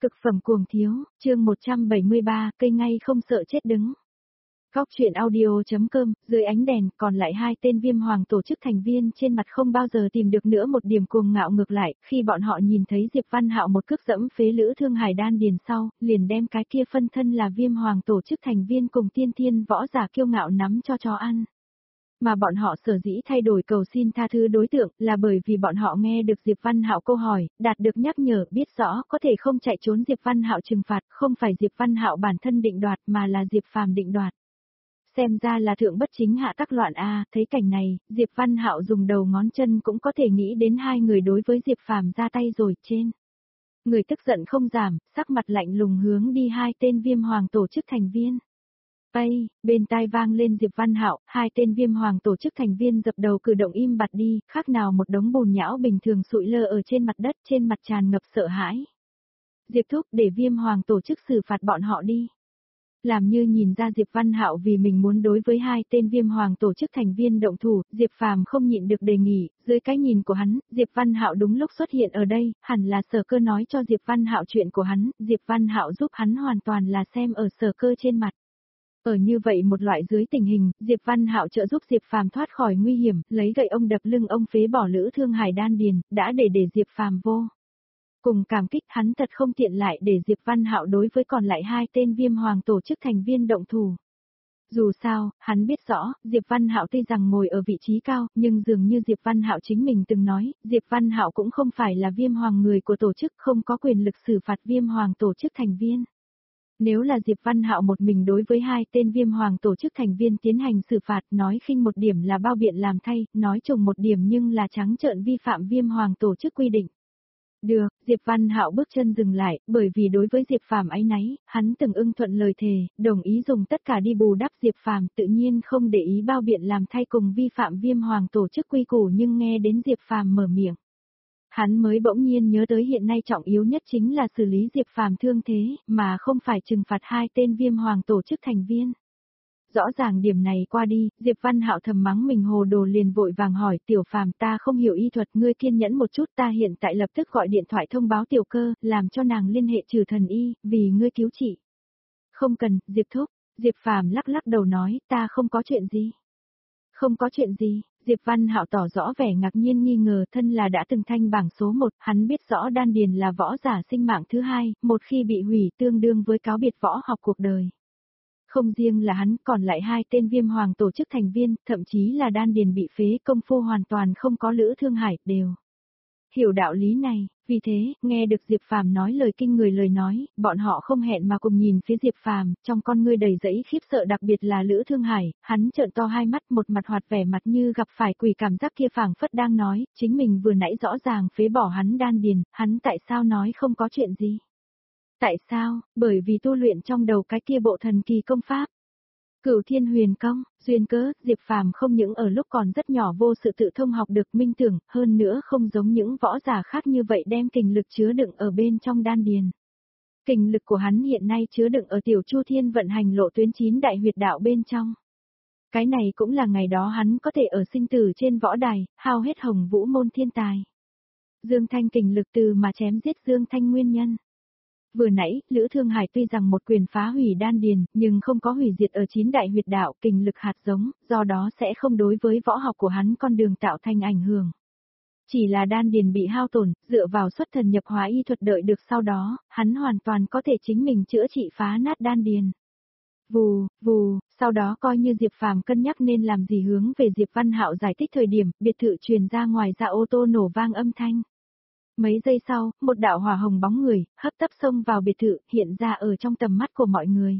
Cực phẩm cuồng thiếu, chương 173, cây ngay không sợ chết đứng. Góc chuyện audio.com, dưới ánh đèn, còn lại hai tên Viêm Hoàng tổ chức thành viên trên mặt không bao giờ tìm được nữa một điểm cuồng ngạo ngược lại, khi bọn họ nhìn thấy Diệp Văn Hạo một cước dẫm phế Lữ Thương Hải đan điền sau, liền đem cái kia phân thân là Viêm Hoàng tổ chức thành viên cùng tiên thiên võ giả kiêu ngạo nắm cho chó ăn. Mà bọn họ sở dĩ thay đổi cầu xin tha thứ đối tượng là bởi vì bọn họ nghe được Diệp Văn Hạo câu hỏi, đạt được nhắc nhở, biết rõ có thể không chạy trốn Diệp Văn Hạo trừng phạt, không phải Diệp Văn Hạo bản thân định đoạt mà là Diệp Phàm định đoạt. Xem ra là thượng bất chính hạ tắc loạn a, thấy cảnh này, Diệp Văn Hạo dùng đầu ngón chân cũng có thể nghĩ đến hai người đối với Diệp Phàm ra tay rồi trên. Người tức giận không giảm, sắc mặt lạnh lùng hướng đi hai tên Viêm Hoàng tổ chức thành viên. Ây, bên tai vang lên Diệp Văn Hạo, hai tên Viêm Hoàng tổ chức thành viên dập đầu cử động im bặt đi, khác nào một đống bùn nhão bình thường sụi lơ ở trên mặt đất, trên mặt tràn ngập sợ hãi. Diệp thúc, để Viêm Hoàng tổ chức xử phạt bọn họ đi. Làm như nhìn ra Diệp Văn Hạo vì mình muốn đối với hai tên Viêm Hoàng tổ chức thành viên động thủ, Diệp Phàm không nhịn được đề nghị, dưới cái nhìn của hắn, Diệp Văn Hạo đúng lúc xuất hiện ở đây, hẳn là Sở Cơ nói cho Diệp Văn Hạo chuyện của hắn, Diệp Văn Hạo giúp hắn hoàn toàn là xem ở Sở Cơ trên mặt. Ở như vậy một loại dưới tình hình, Diệp Văn Hạo trợ giúp Diệp Phàm thoát khỏi nguy hiểm, lấy gậy ông đập lưng ông phế bỏ Lữ Thương Hải đan điền, đã để Diệp Phàm vô. Cùng cảm kích hắn thật không tiện lại để Diệp Văn Hạo đối với còn lại hai tên Viêm Hoàng tổ chức thành viên động thủ. Dù sao, hắn biết rõ, Diệp Văn Hạo tuy rằng ngồi ở vị trí cao, nhưng dường như Diệp Văn Hạo chính mình từng nói, Diệp Văn Hạo cũng không phải là Viêm Hoàng người của tổ chức, không có quyền lực xử phạt Viêm Hoàng tổ chức thành viên. Nếu là Diệp Văn Hạo một mình đối với hai tên Viêm Hoàng tổ chức thành viên tiến hành xử phạt, nói khinh một điểm là bao biện làm thay, nói trùng một điểm nhưng là trắng trợn vi phạm Viêm Hoàng tổ chức quy định. Được, Diệp Văn Hạo bước chân dừng lại, bởi vì đối với Diệp Phàm áy náy, hắn từng ưng thuận lời thề, đồng ý dùng tất cả đi bù đắp Diệp Phàm, tự nhiên không để ý bao biện làm thay cùng vi phạm Viêm Hoàng tổ chức quy củ, nhưng nghe đến Diệp Phàm mở miệng, hắn mới bỗng nhiên nhớ tới hiện nay trọng yếu nhất chính là xử lý Diệp Phàm thương thế, mà không phải trừng phạt hai tên Viêm Hoàng tổ chức thành viên. Rõ ràng điểm này qua đi, Diệp Văn Hạo thầm mắng mình hồ đồ liền vội vàng hỏi Tiểu Phàm, ta không hiểu y thuật, ngươi kiên nhẫn một chút, ta hiện tại lập tức gọi điện thoại thông báo Tiểu Cơ, làm cho nàng liên hệ trừ thần y, vì ngươi cứu trị. Không cần, Diệp thúc, Diệp Phàm lắc lắc đầu nói, ta không có chuyện gì. Không có chuyện gì, Diệp Văn Hạo tỏ rõ vẻ ngạc nhiên nghi ngờ, thân là đã từng thanh bảng số 1, hắn biết rõ đan điền là võ giả sinh mạng thứ hai, một khi bị hủy tương đương với cáo biệt võ học cuộc đời. Không riêng là hắn, còn lại hai tên Viêm Hoàng tổ chức thành viên, thậm chí là đan điền bị phế, công phu hoàn toàn không có Lữ Thương Hải, đều hiểu đạo lý này, vì thế, nghe được Diệp Phàm nói lời kinh người lời nói, bọn họ không hẹn mà cùng nhìn phía Diệp Phàm, trong con ngươi đầy dẫy khiếp sợ, đặc biệt là Lữ Thương Hải, hắn trợn to hai mắt, một mặt hoạt vẻ mặt như gặp phải quỷ, cảm giác kia phảng phất đang nói, chính mình vừa nãy rõ ràng phế bỏ hắn đan điền, hắn tại sao nói không có chuyện gì? Tại sao? Bởi vì tu luyện trong đầu cái kia bộ thần kỳ công pháp. Cửu Thiên Huyền Công, duyên cớ, Diệp Phàm không những ở lúc còn rất nhỏ vô sự tự thông học được minh tưởng, hơn nữa không giống những võ giả khác như vậy đem kình lực chứa đựng ở bên trong đan điền. Kình lực của hắn hiện nay chứa đựng ở Tiểu Chu Thiên vận hành lộ tuyến 9 đại huyệt đạo bên trong. Cái này cũng là ngày đó hắn có thể ở sinh tử trên võ đài, hao hết Hồng Vũ môn thiên tài. Dương Thanh kình lực từ mà chém giết Dương Thanh nguyên nhân. Vừa nãy, Lữ Thương Hải tuy rằng một quyền phá hủy đan điền, nhưng không có hủy diệt ở 9 đại huyệt đạo, kình lực hạt giống, do đó sẽ không đối với võ học của hắn con đường tạo thành ảnh hưởng. Chỉ là đan điền bị hao tổn, dựa vào xuất thần nhập hóa y thuật đợi được sau đó, hắn hoàn toàn có thể chính mình chữa trị phá nát đan điền. Vù, vù, sau đó coi như Diệp Phàm cân nhắc nên làm gì hướng về Diệp Văn Hạo giải thích thời điểm, biệt thự truyền ra ngoài ra ô tô nổ vang âm thanh. Mấy giây sau, một đạo hỏa hồng bóng người, hấp tấp xông vào biệt thự, hiện ra ở trong tầm mắt của mọi người.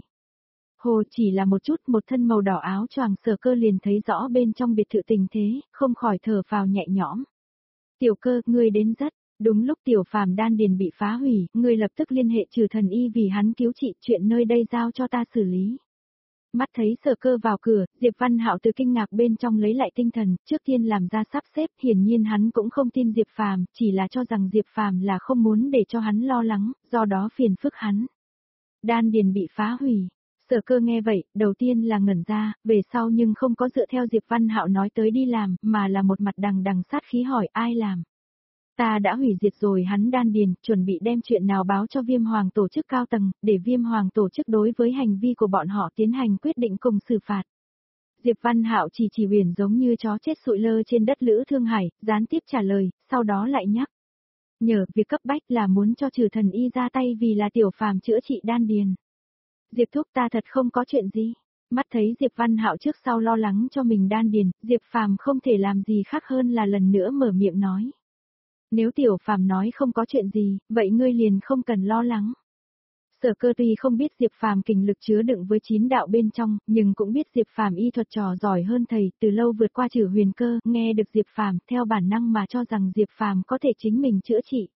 Hồ chỉ là một chút, một thân màu đỏ áo choàng Sở Cơ liền thấy rõ bên trong biệt thự tình thế, không khỏi thở phào nhẹ nhõm. Tiểu Cơ, ngươi đến rất, đúng lúc Tiểu Phàm đan điền bị phá hủy, ngươi lập tức liên hệ trừ thần y vì hắn cứu trị, chuyện nơi đây giao cho ta xử lý. Mắt thấy Sở Cơ vào cửa, Diệp Văn Hạo từ kinh ngạc bên trong lấy lại tinh thần, trước tiên làm ra sắp xếp, hiển nhiên hắn cũng không tin Diệp Phàm, chỉ là cho rằng Diệp Phàm là không muốn để cho hắn lo lắng, do đó phiền phức hắn. Đan điền bị phá hủy. Sở Cơ nghe vậy, đầu tiên là ngẩn ra, về sau nhưng không có dựa theo Diệp Văn Hạo nói tới đi làm, mà là một mặt đằng đằng sát khí hỏi ai làm. Ta đã hủy diệt rồi hắn đan điền, chuẩn bị đem chuyện nào báo cho Viêm Hoàng tổ chức cao tầng, để Viêm Hoàng tổ chức đối với hành vi của bọn họ tiến hành quyết định cùng xử phạt. Diệp Văn Hạo chỉ Uyển giống như chó chết sụi lơ trên đất Lữ Thương Hải, gián tiếp trả lời, sau đó lại nhắc. Nhờ, việc cấp bách là muốn cho Trừ Thần Y ra tay vì là tiểu phàm chữa trị đan điền. Diệp thúc ta thật không có chuyện gì. Mắt thấy Diệp Văn Hạo trước sau lo lắng cho mình đan điền, Diệp Phàm không thể làm gì khác hơn là lần nữa mở miệng nói. Nếu tiểu phàm nói không có chuyện gì, vậy ngươi liền không cần lo lắng. Sở Cơ tuy không biết Diệp Phàm kình lực chứa đựng với 9 đạo bên trong, nhưng cũng biết Diệp Phàm y thuật trò giỏi hơn thầy, từ lâu vượt qua Trử Huyền Cơ, nghe được Diệp Phàm, theo bản năng mà cho rằng Diệp Phàm có thể chính mình chữa trị.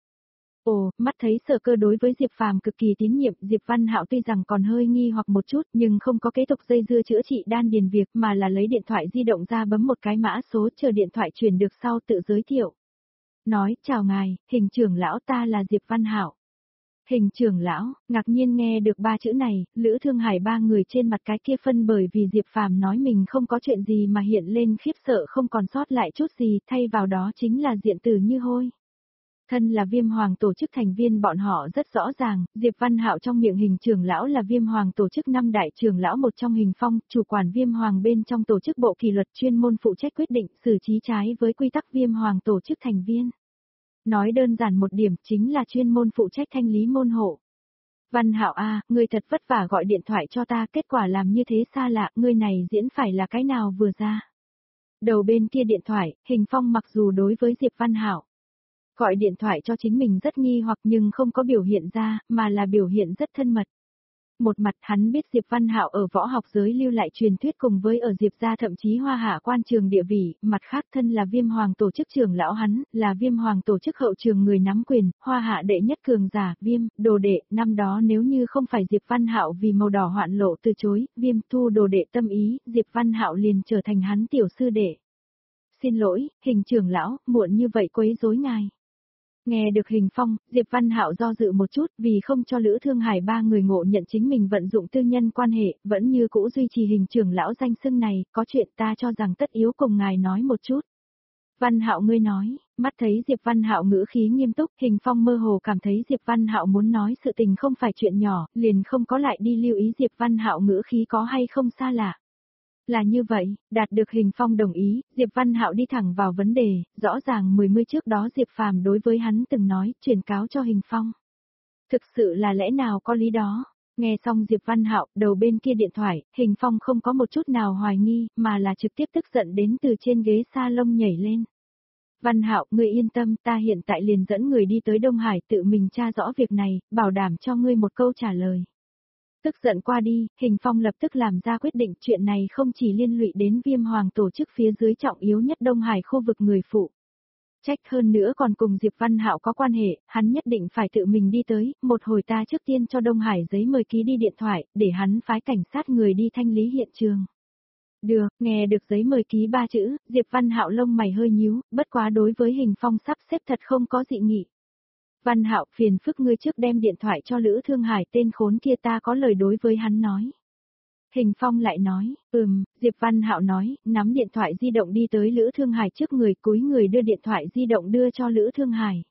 Ồ, mắt thấy Sở Cơ đối với Diệp Phàm cực kỳ tín nhiệm, Diệp Văn Hạo tuy rằng còn hơi nghi hoặc một chút, nhưng không có kế tục dây dưa chữa trị đan điền việc, mà là lấy điện thoại di động ra bấm một cái mã số, chờ điện thoại truyền được sau tự giới thiệu. Nói, chào ngài, Hình trưởng lão, ta là Diệp Văn Hạo. Hình trưởng lão, ngạc nhiên nghe được ba chữ này, Lữ Thương Hải ba người trên mặt cái kia phân bởi vì Diệp Phàm nói mình không có chuyện gì mà hiện lên khiếp sợ không còn sót lại chút gì, thay vào đó chính là diện từ như hôi. Thân là Viêm Hoàng tổ chức thành viên, bọn họ rất rõ ràng, Diệp Văn Hạo trong miệng Hình trưởng lão là Viêm Hoàng tổ chức 5 đại trưởng lão một trong Hình Phong, chủ quản Viêm Hoàng bên trong tổ chức bộ kỷ luật chuyên môn phụ trách quyết định xử trí trái với quy tắc Viêm Hoàng tổ chức thành viên. Nói đơn giản một điểm chính là chuyên môn phụ trách thanh lý môn hộ. Văn Hạo a, ngươi thật vất vả gọi điện thoại cho ta, kết quả làm như thế xa lạ, ngươi này diễn phải là cái nào vừa ra. Đầu bên kia điện thoại, Hình Phong mặc dù đối với Diệp Văn Hạo gọi điện thoại cho chính mình rất nghi hoặc nhưng không có biểu hiện ra, mà là biểu hiện rất thân mật. Một mặt hắn biết Diệp Văn Hạo ở võ học giới lưu lại truyền thuyết cùng với ở Diệp gia thậm chí Hoa Hạ quan trường địa vị, mặt khác thân là Viêm Hoàng tổ chức trưởng lão hắn, là Viêm Hoàng tổ chức hậu trường người nắm quyền, Hoa Hạ đệ nhất cường giả, Viêm, đồ đệ, năm đó nếu như không phải Diệp Văn Hạo vì màu đỏ hoạn lộ từ chối, Viêm thu đồ đệ tâm ý, Diệp Văn Hạo liền trở thành hắn tiểu sư đệ. Xin lỗi, Hình trưởng lão, muộn như vậy quấy rối ngài. Nghe được Hình Phong, Diệp Văn Hạo do dự một chút, vì không cho Lữ Thương Hải ba người ngộ nhận chính mình vận dụng tư nhân quan hệ, vẫn như cũ duy trì Hình trưởng lão danh xưng này, có chuyện ta cho rằng tất yếu cùng ngài nói một chút. Văn Hạo ngươi nói, mắt thấy Diệp Văn Hạo ngữ khí nghiêm túc, Hình Phong mơ hồ cảm thấy Diệp Văn Hạo muốn nói sự tình không phải chuyện nhỏ, liền không có lại đi lưu ý Diệp Văn Hạo ngữ khí có hay không xa lạ. Là như vậy, đạt được Hình Phong đồng ý, Diệp Văn Hạo đi thẳng vào vấn đề, rõ ràng 10 trước đó Diệp Phàm đối với hắn từng nói, truyền cáo cho Hình Phong. Thực sự là lẽ nào có lý đó? Nghe xong Diệp Văn Hạo, đầu bên kia điện thoại, Hình Phong không có một chút nào hoài nghi, mà là trực tiếp tức giận đến từ trên ghế salon nhảy lên. Văn Hạo, ngươi yên tâm, ta hiện tại liền dẫn người đi tới Đông Hải tự mình tra rõ việc này, bảo đảm cho ngươi một câu trả lời. Tức giận qua đi, Hình Phong lập tức làm ra quyết định, chuyện này không chỉ liên lụy đến Viêm Hoàng tổ chức phía dưới trọng yếu nhất Đông Hải khu vực người phụ trách, hơn nữa còn cùng Diệp Văn Hạo có quan hệ, hắn nhất định phải tự mình đi tới, một hồi ta trước tiên cho Đông Hải giấy mời ký đi điện thoại, để hắn phái cảnh sát người đi thanh lý hiện trường. Được, nghe được giấy mời ký 3 chữ, Diệp Văn Hạo lông mày hơi nhíu, bất quá đối với Hình Phong sắp xếp thật không có dị nghị. Văn Hạo, phiền phức ngươi trước đem điện thoại cho Lữ Thương Hải, tên khốn kia ta có lời đối với hắn nói. Hình Phong lại nói, Diệp Văn Hạo nói, nắm điện thoại di động đi tới Lữ Thương Hải trước người, cúi người đưa điện thoại di động đưa cho Lữ Thương Hải.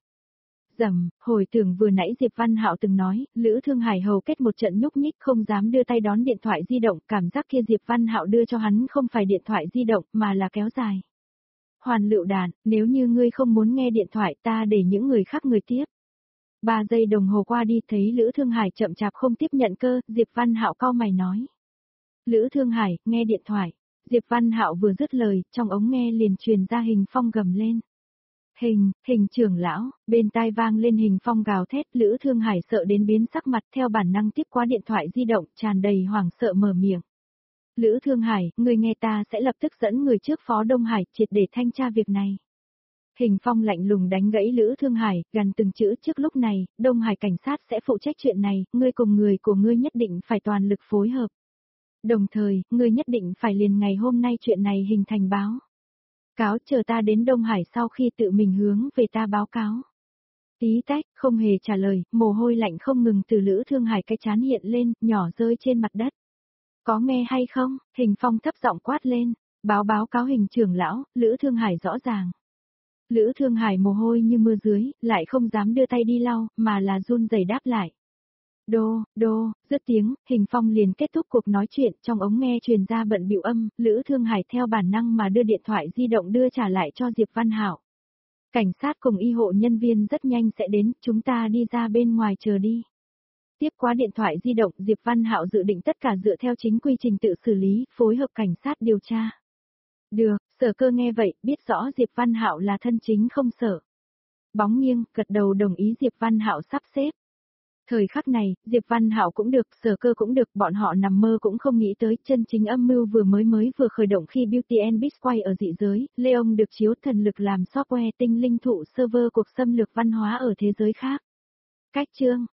Hồi tưởng vừa nãy Diệp Văn Hạo từng nói, Lữ Thương Hải hầu kết một trận nhúc nhích không dám đưa tay đón điện thoại di động, cảm giác kia Diệp Văn Hạo đưa cho hắn không phải điện thoại di động mà là kéo dài. Hoàn lựu đạn, nếu như ngươi không muốn nghe điện thoại ta để những người khác người tiếp. 3 giây đồng hồ qua đi thấy Lữ Thương Hải chậm chạp không tiếp nhận cơ, Diệp Văn Hạo cau mày nói. Lữ Thương Hải, nghe điện thoại. Diệp Văn Hạo vừa dứt lời, trong ống nghe liền truyền ra Hình Phong gầm lên. Hình trưởng lão, bên tai vang lên Hình Phong gào thét, Lữ Thương Hải sợ đến biến sắc mặt theo bản năng tiếp qua điện thoại di động, tràn đầy hoảng sợ mở miệng. Lữ Thương Hải, người nghe ta sẽ lập tức dẫn người trước Phó Đông Hải triệt để thanh tra việc này. Hình Phong lạnh lùng đánh gãy Lữ Thương Hải, gần từng chữ trước lúc này, Đông Hải cảnh sát sẽ phụ trách chuyện này, ngươi cùng người của ngươi nhất định phải toàn lực phối hợp. Đồng thời, ngươi nhất định phải liền ngày hôm nay chuyện này hình thành báo cáo, chờ ta đến Đông Hải sau khi tự mình hướng về ta báo cáo. Tí tách, không hề trả lời, mồ hôi lạnh không ngừng từ Lữ Thương Hải cái chán hiện lên, nhỏ rơi trên mặt đất. Có nghe hay không? Hình Phong thấp giọng quát lên, báo cáo Hình trưởng lão, Lữ Thương Hải rõ ràng. Lữ Thương Hải mồ hôi như mưa dưới, lại không dám đưa tay đi lau, mà là run rẩy đáp lại. Đô, dứt tiếng, Hình Phong liền kết thúc cuộc nói chuyện, trong ống nghe truyền ra bận bịu âm, Lữ Thương Hải theo bản năng mà đưa điện thoại di động đưa trả lại cho Diệp Văn Hạo. Cảnh sát cùng y hộ nhân viên rất nhanh sẽ đến, chúng ta đi ra bên ngoài chờ đi. Tiếp qua điện thoại di động, Diệp Văn Hạo dự định tất cả dựa theo chính quy trình tự xử lý, phối hợp cảnh sát điều tra. Được, Sở Cơ nghe vậy, biết rõ Diệp Văn Hạo là thân chính không sợ. Bóng nghiêng, gật đầu đồng ý Diệp Văn Hạo sắp xếp. Thời khắc này, Diệp Văn Hạo cũng được, Sở Cơ cũng được, bọn họ nằm mơ cũng không nghĩ tới, chân chính âm mưu vừa khởi động khi Beauty and Beast quay ở dị giới, Leon được chiếu thần lực làm software tinh linh thụ server cuộc xâm lược văn hóa ở thế giới khác. Cách chương